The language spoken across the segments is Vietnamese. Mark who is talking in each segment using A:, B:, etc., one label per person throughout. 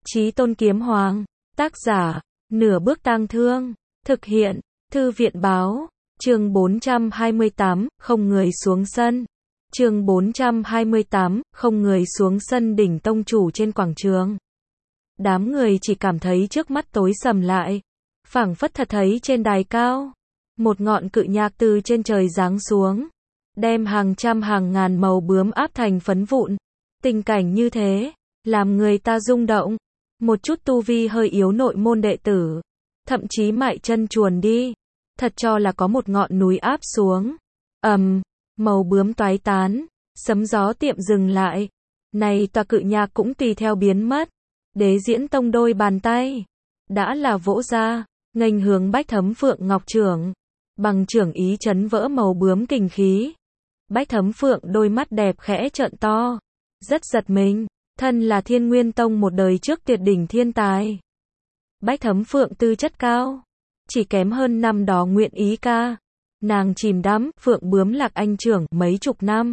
A: Chí Tôn Kiếm Hoàng. Tác giả, Nửa Bước Tang Thương. Thực hiện, Thư viện Báo. Chương 428, không người xuống sân. Chương 428, không người xuống sân đỉnh tông chủ trên quảng trường. Đám người chỉ cảm thấy trước mắt tối sầm lại. Phảng phất thật thấy trên đài cao. Một ngọn cự nhạc từ trên trời giáng xuống. Đem hàng trăm hàng ngàn màu bướm áp thành phấn vụn. Tình cảnh như thế, làm người ta rung động. Một chút tu vi hơi yếu nội môn đệ tử. Thậm chí mại chân chuồn đi. Thật cho là có một ngọn núi áp xuống. Màu bướm toái tán. Sấm gió tiệm dừng lại. Này tòa cự nhạc cũng tùy theo biến mất. Đế Diễn Tông đôi bàn tay. Đã là vỗ ra. Nghênh hướng Bách Thấm Phượng Ngọc trưởng. Bằng trưởng ý chấn vỡ màu bướm kình khí. Bách Thấm Phượng đôi mắt đẹp khẽ trợn to. Rất giật mình. Thân là Thiên Nguyên Tông một đời trước tuyệt đỉnh thiên tài. Bách Thấm Phượng tư chất cao. Chỉ kém hơn năm đó Nguyện Ý ca. Nàng chìm đắm Phượng bướm lạc anh trưởng mấy chục năm.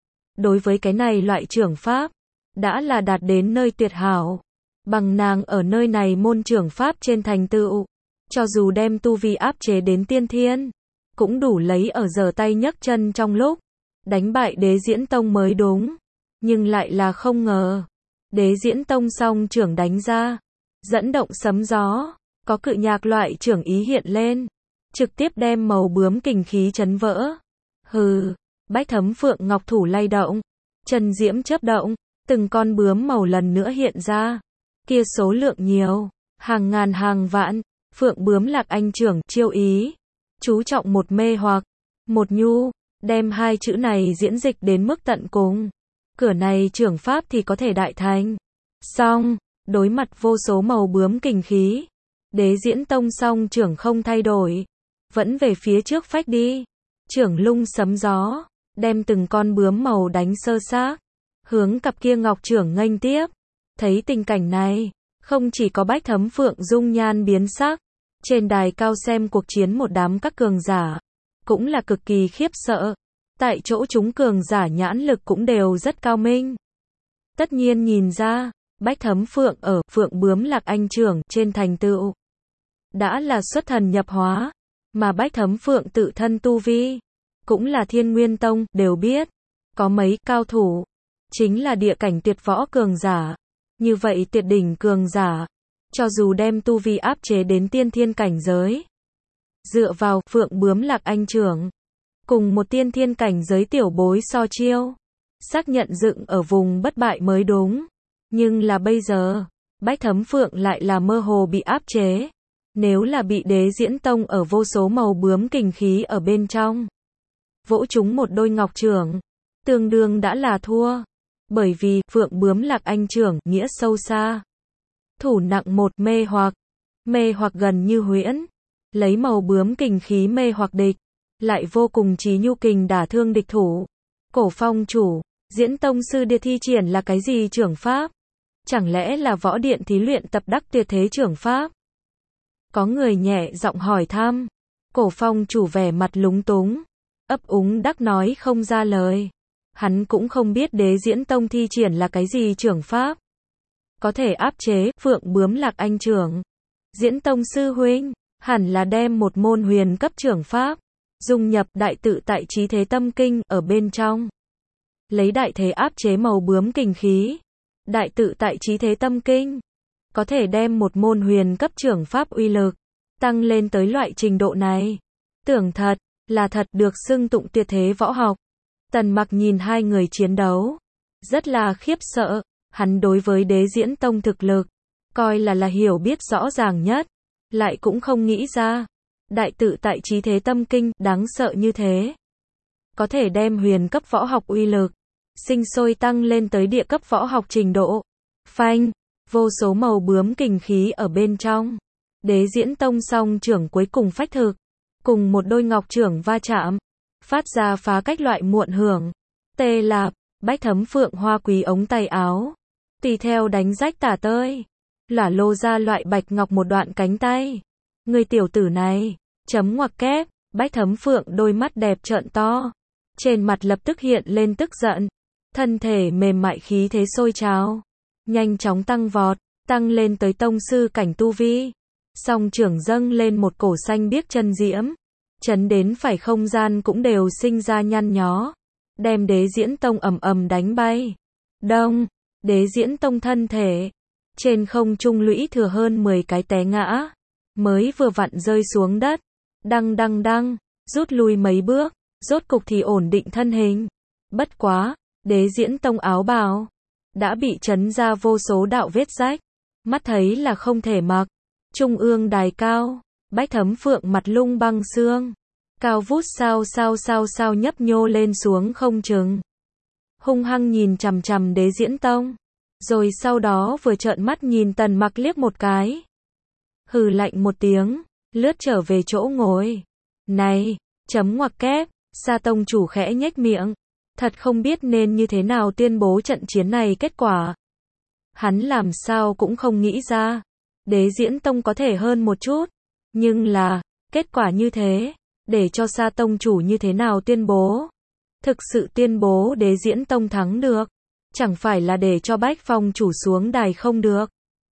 A: Đối với cái này loại trưởng pháp, đã là đạt đến nơi tuyệt hảo. Bằng nàng ở nơi này môn trưởng pháp trên thành tựu. Cho dù đem tu vi áp chế đến tiên thiên, cũng đủ lấy ở giở tay nhấc chân trong lúc. Đánh bại Đế Diễn Tông mới đúng. Nhưng lại là không ngờ. Đế Diễn Tông song trưởng đánh ra. Dẫn động sấm gió. Có cự nhạc loại trưởng ý hiện lên. Trực tiếp đem màu bướm kình khí chấn vỡ. Hừ. Bách Thấm Phượng Ngọc thủ lay động. Chân diễm chớp động. Từng con bướm màu lần nữa hiện ra. Kia số lượng nhiều. Hàng ngàn hàng vạn. Phượng bướm lạc anh trưởng chiêu ý. Chú trọng một mê hoặc. Một nhu. Đem hai chữ này diễn dịch đến mức tận cùng. Cửa này trưởng pháp thì có thể đại thành. Song, đối mặt vô số màu bướm kình khí. Đế Diễn Tông song trưởng không thay đổi. Vẫn về phía trước phách đi. Trưởng lung sấm gió. Đem từng con bướm màu đánh sơ xác. Hướng cặp kia ngọc trưởng nghênh tiếp. Thấy tình cảnh này. Không chỉ có Bách Thấm Phượng dung nhan biến sắc. Trên đài cao xem cuộc chiến một đám các cường giả. Cũng là cực kỳ khiếp sợ. Tại chỗ chúng cường giả nhãn lực cũng đều rất cao minh. Tất nhiên nhìn ra, Bách Thấm Phượng ở Phượng bướm lạc anh trưởng trên thành tựu. Đã là xuất thần nhập hóa. Mà Bách Thấm Phượng tự thân tu vi. Cũng là Thiên Nguyên Tông đều biết. Có mấy cao thủ. Chính là địa cảnh tuyệt võ cường giả. Như vậy tuyệt đỉnh cường giả. Cho dù đem tu vi áp chế đến tiên thiên cảnh giới. Dựa vào Phượng bướm lạc anh trưởng. Cùng một tiên thiên cảnh giới tiểu bối so chiêu. Xác nhận dựng ở vùng bất bại mới đúng. Nhưng là bây giờ, Bách Thấm Phượng lại là mơ hồ bị áp chế. Nếu là bị Đế Diễn Tông ở vô số màu bướm kình khí ở bên trong. Vỗ chúng một đôi ngọc trưởng. Tương đương đã là thua. Bởi vì Phượng bướm lạc anh trưởng nghĩa sâu xa. Thủ nặng một mê hoặc. Mê hoặc gần như huyễn. Lấy màu bướm kình khí mê hoặc địch. Lại vô cùng trí nhu kình đả thương địch thủ. Cổ Phong chủ, Diễn Tông sư địa thi triển là cái gì trưởng pháp? Chẳng lẽ là võ điện thí luyện tập đắc tuyệt thế trưởng pháp? Có người nhẹ giọng hỏi thăm. Cổ Phong chủ vẻ mặt lúng túng. Ấp úng đắc nói không ra lời. Hắn cũng không biết Đế Diễn Tông thi triển là cái gì trưởng pháp. Có thể áp chế Phượng bướm lạc anh trưởng. Diễn Tông sư huynh, hẳn là đem một môn huyền cấp trưởng pháp. Dung nhập đại tự tại trí thế tâm kinh ở bên trong. Lấy đại thế áp chế màu bướm kình khí. Đại tự tại trí thế tâm kinh. Có thể đem một môn huyền cấp trưởng pháp uy lực. Tăng lên tới loại trình độ này. Tưởng thật, là thật được xưng tụng tuyệt thế võ học. Tần Mặc nhìn hai người chiến đấu. Rất là khiếp sợ. Hắn đối với Đế Diễn Tông thực lực. Coi là hiểu biết rõ ràng nhất. Lại cũng không nghĩ ra. Đại tự tại trí thế tâm kinh, đáng sợ như thế. Có thể đem huyền cấp võ học uy lực, sinh sôi tăng lên tới địa cấp võ học trình độ. Phanh, vô số màu bướm kình khí ở bên trong. Đế Diễn Tông song trưởng cuối cùng phách thực. Cùng một đôi ngọc trưởng va chạm. Phát ra phá cách loại muộn hưởng. Tê lạp, Bách Thấm Phượng hoa quý ống tay áo. Tùy theo đánh rách tả tơi. Lả lô ra loại bạch ngọc một đoạn cánh tay. Người tiểu tử này, chấm ngoặc kép, Bách Thấm Phượng đôi mắt đẹp trợn to. Trên mặt lập tức hiện lên tức giận. Thân thể mềm mại khí thế sôi trào. Nhanh chóng tăng vọt. tăng lên tới tông sư cảnh tu vi. Song trưởng dâng lên một cổ xanh biếc chân diễm, chấn đến phải không gian cũng đều sinh ra nhăn nhó, đem Đế Diễn Tông ầm ầm đánh bay. Đông, Đế Diễn Tông thân thể trên không trung lũy thừa hơn 10 cái té ngã, mới vừa vặn rơi xuống đất, đăng đăng đăng, rút lui mấy bước, rốt cục thì ổn định thân hình. Bất quá, Đế Diễn Tông áo bào đã bị chấn ra vô số đạo vết rách, mắt thấy là không thể mặc. Trung ương đài cao, Bách Thấm Phượng mặt lung băng xương, cao vút sao nhấp nhô lên xuống không chừng. Hung hăng nhìn chằm chằm Đế Diễn Tông, rồi sau đó vừa trợn mắt nhìn Tần Mặc liếc một cái. Hừ lạnh một tiếng, lướt trở về chỗ ngồi. Này, chấm ngoặc kép, Sa tông chủ khẽ nhếch miệng, thật không biết nên như thế nào tuyên bố trận chiến này kết quả. Hắn làm sao cũng không nghĩ ra, Đế Diễn Tông có thể hơn một chút, nhưng là, kết quả như thế, để cho Sa tông chủ như thế nào tuyên bố. Thực sự tuyên bố Đế Diễn Tông thắng được, chẳng phải là để cho Bách Phong chủ xuống đài không được.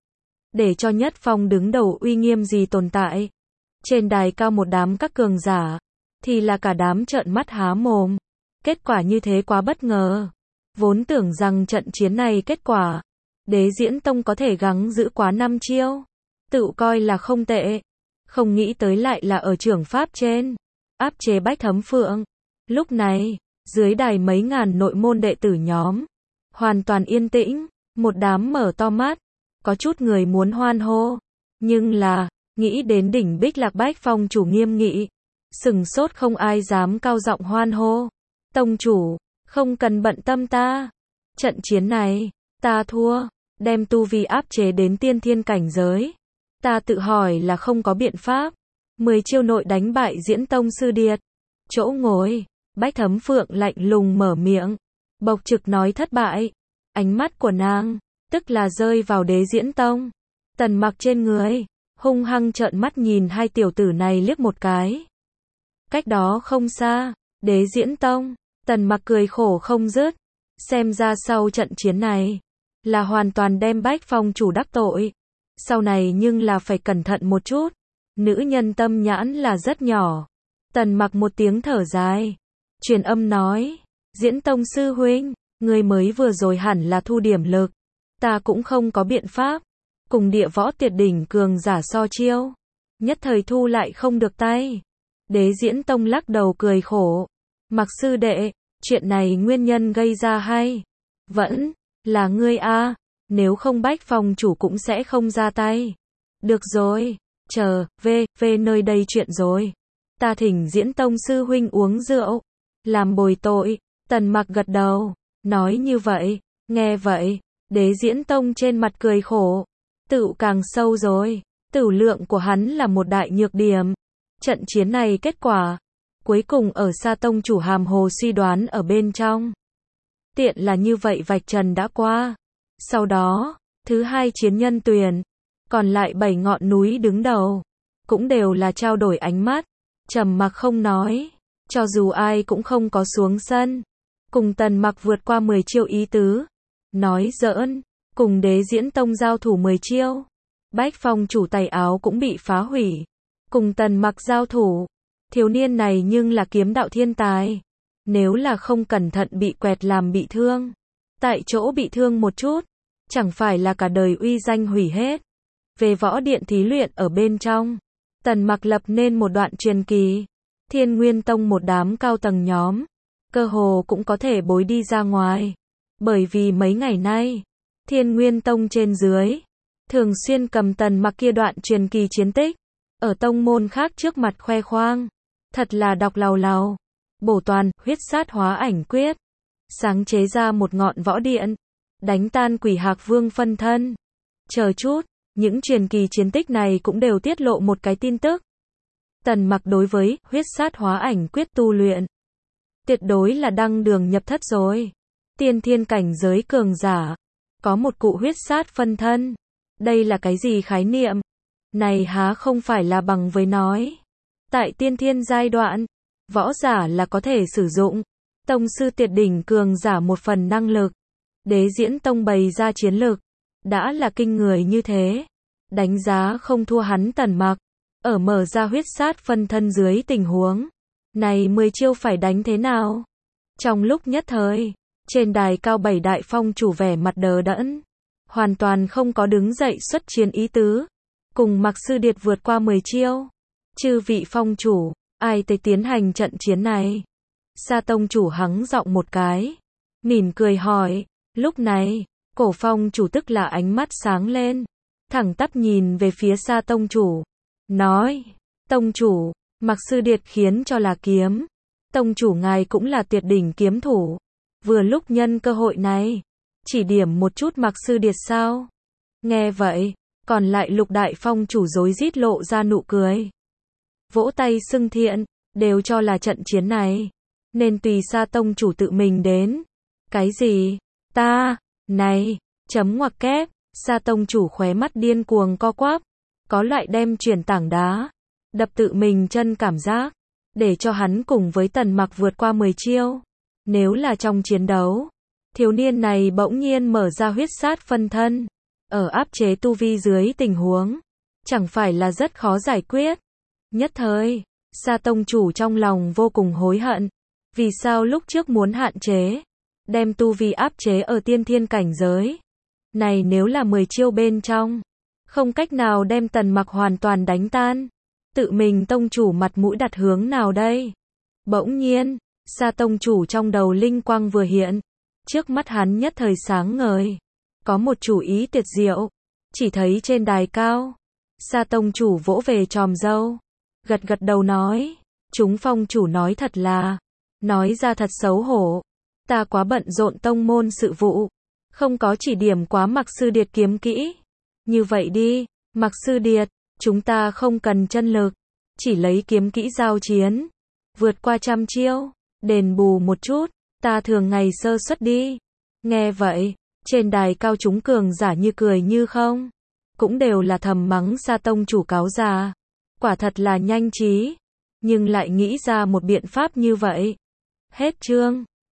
A: Để cho Nhất Phong đứng đầu uy nghiêm gì tồn tại. Trên đài cao một đám các cường giả, thì là cả đám trợn mắt há mồm. Kết quả như thế quá bất ngờ. Vốn tưởng rằng trận chiến này kết quả, Đế Diễn Tông có thể gắng giữ quá 5 chiêu, tự coi là không tệ. Không nghĩ tới lại là ở trưởng pháp trên, áp chế Bách Thấm Phượng. Lúc này, dưới đài mấy ngàn nội môn đệ tử nhóm, hoàn toàn yên tĩnh, một đám mở to mắt, có chút người muốn hoan hô, nhưng là, nghĩ đến đỉnh Bích Lạc Bách Phong chủ nghiêm nghị, sừng sốt không ai dám cao giọng hoan hô. Tông chủ, không cần bận tâm ta. Trận chiến này, ta thua, đem tu vi áp chế đến tiên thiên cảnh giới. Ta tự hỏi là không có biện pháp. 10 chiêu nội đánh bại Diễn Tông sư điệt. Chỗ ngồi, Bách Thấm Phượng lạnh lùng mở miệng, bộc trực nói thất bại. Ánh mắt của nàng, tức là rơi vào Đế Diễn Tông. Tần Mặc trên người, hung hăng trợn mắt nhìn hai tiểu tử này liếc một cái. Cách đó không xa, Đế Diễn Tông, Tần Mặc cười khổ không dứt. Xem ra sau trận chiến này, là hoàn toàn đem Bách Phong chủ đắc tội. Sau này nhưng là phải cẩn thận một chút. Nữ nhân tâm nhãn là rất nhỏ. Tần Mặc một tiếng thở dài, truyền âm nói, Diễn Tông sư huynh, người mới vừa rồi hẳn là thu điểm lực. Ta cũng không có biện pháp. Cùng địa võ tuyệt đỉnh cường giả so chiêu, nhất thời thu lại không được tay. Đế Diễn Tông lắc đầu cười khổ. Mặc sư đệ, chuyện này nguyên nhân gây ra hay vẫn là ngươi a, nếu không Bách Phong chủ cũng sẽ không ra tay. Được rồi, chờ, về nơi đây chuyện rồi. Ta thỉnh Diễn Tông sư huynh uống rượu, làm bồi tội. Tần Mặc gật đầu, nói như vậy, nghe vậy, Đế Diễn Tông trên mặt cười khổ. Tựu càng sâu rồi, tửu lượng của hắn là một đại nhược điểm. Trận chiến này kết quả, cuối cùng ở Sa tông chủ hàm hồ suy đoán ở bên trong. Tiện là như vậy vạch trần đã qua. Sau đó, thứ hai chiến nhân tuyển, còn lại 7 ngọn núi đứng đầu, cũng đều là trao đổi ánh mắt, trầm mặc không nói, cho dù ai cũng không có xuống sân. Cùng Tần Mặc vượt qua 10 chiêu ý tứ. Nói giỡn, cùng Đế Diễn Tông giao thủ 10 chiêu. Bách Phong chủ tay áo cũng bị phá hủy. Cùng Tần Mặc giao thủ, thiếu niên này nhưng là kiếm đạo thiên tài. Nếu là không cẩn thận bị quẹt làm bị thương, tại chỗ bị thương một chút, chẳng phải là cả đời uy danh hủy hết. Về võ điện thí luyện ở bên trong, Tần Mặc lập nên một đoạn truyền kỳ. Thiên Nguyên Tông một đám cao tầng nhóm, cơ hồ cũng có thể bối đi ra ngoài. Bởi vì mấy ngày nay, Thiên Nguyên Tông trên dưới, thường xuyên cầm Tần Mặc kia đoạn truyền kỳ chiến tích, ở tông môn khác trước mặt khoe khoang. Thật là đọc làu làu. Bổ toàn, huyết sát hóa ảnh quyết. Sáng chế ra một ngọn võ điện. Đánh tan quỷ hạc vương phân thân. Chờ chút, những truyền kỳ chiến tích này cũng đều tiết lộ một cái tin tức. Tần Mặc đối với huyết sát hóa ảnh quyết tu luyện, tuyệt đối là đăng đường nhập thất rồi. Tiên thiên cảnh giới cường giả, có một cụ huyết sát phân thân. Đây là cái gì khái niệm? Này há không phải là bằng với nói. Tại tiên thiên giai đoạn, võ giả là có thể sử dụng. Tông sư tuyệt đỉnh cường giả một phần năng lực. Đế Diễn Tông bày ra chiến lực, đã là kinh người như thế. Đánh giá không thua hắn Tần Mặc. Ở mở ra huyết sát phân thân dưới tình huống này 10 chiêu phải đánh thế nào? Trong lúc nhất thời, trên đài cao 7 đại phong chủ vẻ mặt đờ đẫn, hoàn toàn không có đứng dậy xuất chiến ý tứ, cùng Mạc Sư Điệt vượt qua 10 chiêu. Chư vị phong chủ, ai tới tiến hành trận chiến này? Sa tông chủ hắng giọng một cái, mỉm cười hỏi. Lúc này, Cổ phong chủ tức là ánh mắt sáng lên, thẳng tắp nhìn về phía Sa tông chủ, nói: tông chủ, Mạc Sư Điệt khiến cho là kiếm, tông chủ ngài cũng là tuyệt đỉnh kiếm thủ, vừa lúc nhân cơ hội này, chỉ điểm một chút Mạc Sư Điệt sao? Nghe vậy, còn lại lục đại phong chủ rối rít lộ ra nụ cười, vỗ tay xưng thiện, đều cho là trận chiến này nên tùy Sa tông chủ tự mình đến. Cái gì? Ta, này, chấm ngoặc kép, Sa tông chủ khóe mắt điên cuồng co quắp, có loại đem chuyển tảng đá, đập tự mình chân cảm giác, để cho hắn cùng với Tần Mặc vượt qua 10 chiêu. Nếu là trong chiến đấu, thiếu niên này bỗng nhiên mở ra huyết sát phân thân, ở áp chế tu vi dưới tình huống, chẳng phải là rất khó giải quyết. Nhất thời, Sa tông chủ trong lòng vô cùng hối hận, vì sao lúc trước muốn hạn chế, đem tu vi áp chế ở tiên thiên cảnh giới. Này nếu là 10 chiêu bên trong, không cách nào đem Tần Mặc hoàn toàn đánh tan, tự mình tông chủ mặt mũi đặt hướng nào đây? Bỗng nhiên, Sa tông chủ trong đầu linh quang vừa hiện, trước mắt hắn nhất thời sáng ngời, có một chủ ý tuyệt diệu. Chỉ thấy trên đài cao, Sa tông chủ vỗ về tròm râu, gật gật đầu nói: chúng phong chủ nói thật là, nói ra thật xấu hổ, ta quá bận rộn tông môn sự vụ, không có chỉ điểm quá Mạc Sư Điệt kiếm kỹ. Như vậy đi, Mạc Sư Điệt, chúng ta không cần chân lực, chỉ lấy kiếm kỹ giao chiến, vượt qua 100 chiêu, đền bù một chút, ta thường ngày sơ suất đi. Nghe vậy, trên đài cao chúng cường giả như cười như không, cũng đều là thầm mắng Sa tông chủ cáo già, quả thật là nhanh trí, nhưng lại nghĩ ra một biện pháp như vậy. Hết chương.